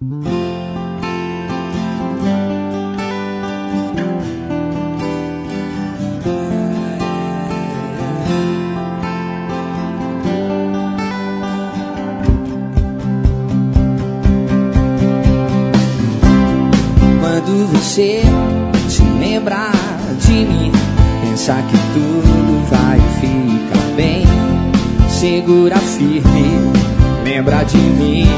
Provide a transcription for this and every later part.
Quando você se lembrar de mim, pensar que tudo vai ficar bem, segura firme, lembra de mim.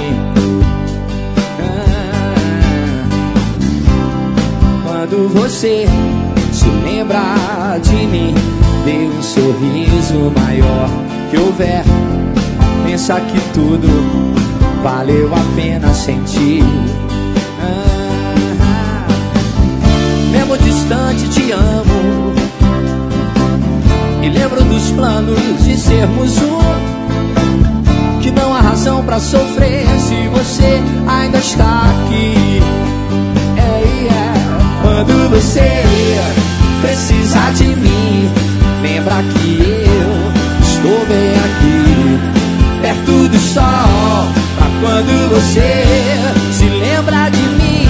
Quando você se lembrar de mim, dê um sorriso maior que houver, pensa que tudo valeu a pena sentir. Mesmo distante te amo, e lembro dos planos de sermos um, que não há razão pra sofrer se você ainda está aqui. Quando você precisar de mim, lembra que eu estou bem aqui, perto do sol, pra quando você se lembra de mim.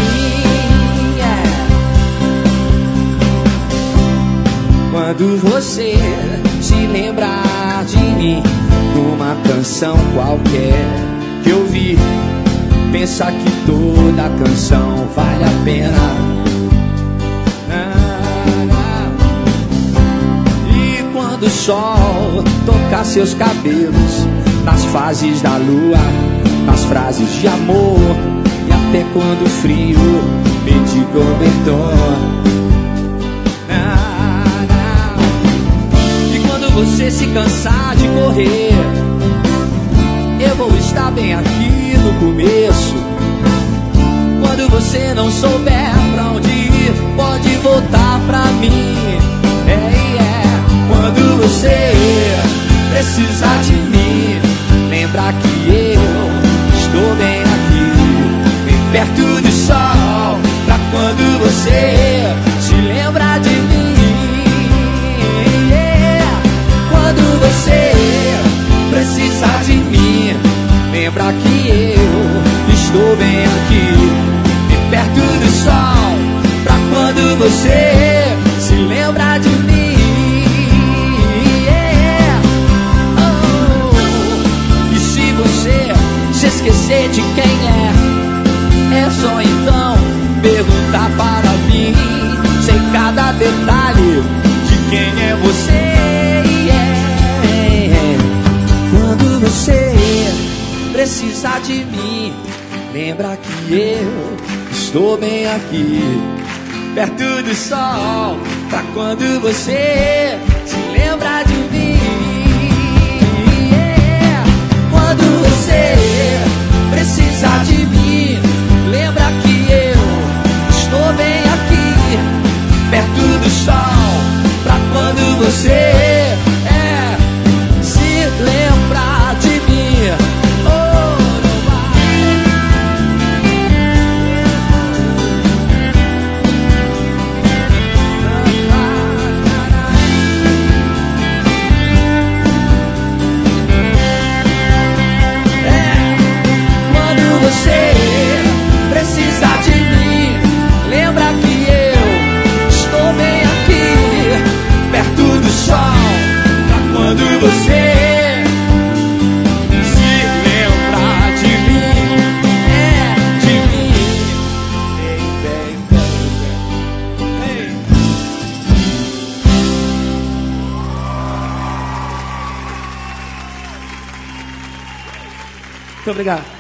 Quando você se lembrar de mim, numa canção qualquer que eu vi, pensa que toda a canção vale a pena. E quando o sol tocar seus cabelos, nas fases da lua, nas frases de amor, e até quando o frio pedir cobertor. Você se cansar de correr, eu vou estar bem aqui no começo. Quando você não souber pra onde ir, pode voltar pra mim. Quando você precisar de mim, lembra que eu estou bem aqui, bem perto do sol, pra quando você se lembrar de mim. Quando você precisar de mim, lembra que eu estou bem aqui, bem perto do sol, pra quando você se lembrar de mim. E se você se esquecer de quem é só então perguntar para mim. Sei cada detalhe de quem é você. Quando você precisar de mim, lembra que eu estou bem aqui, perto do sol, pra quando você se lembra de mim. Quando você precisar de mim, lembra que eu estou bem aqui, perto do sol, pra quando você se lembrar de mim. Oh, não vai. Quando você precisar de mim, lembra que eu estou bem aqui, perto do sol, pra quando você se lembrar de mim. De mim. Muito obrigado.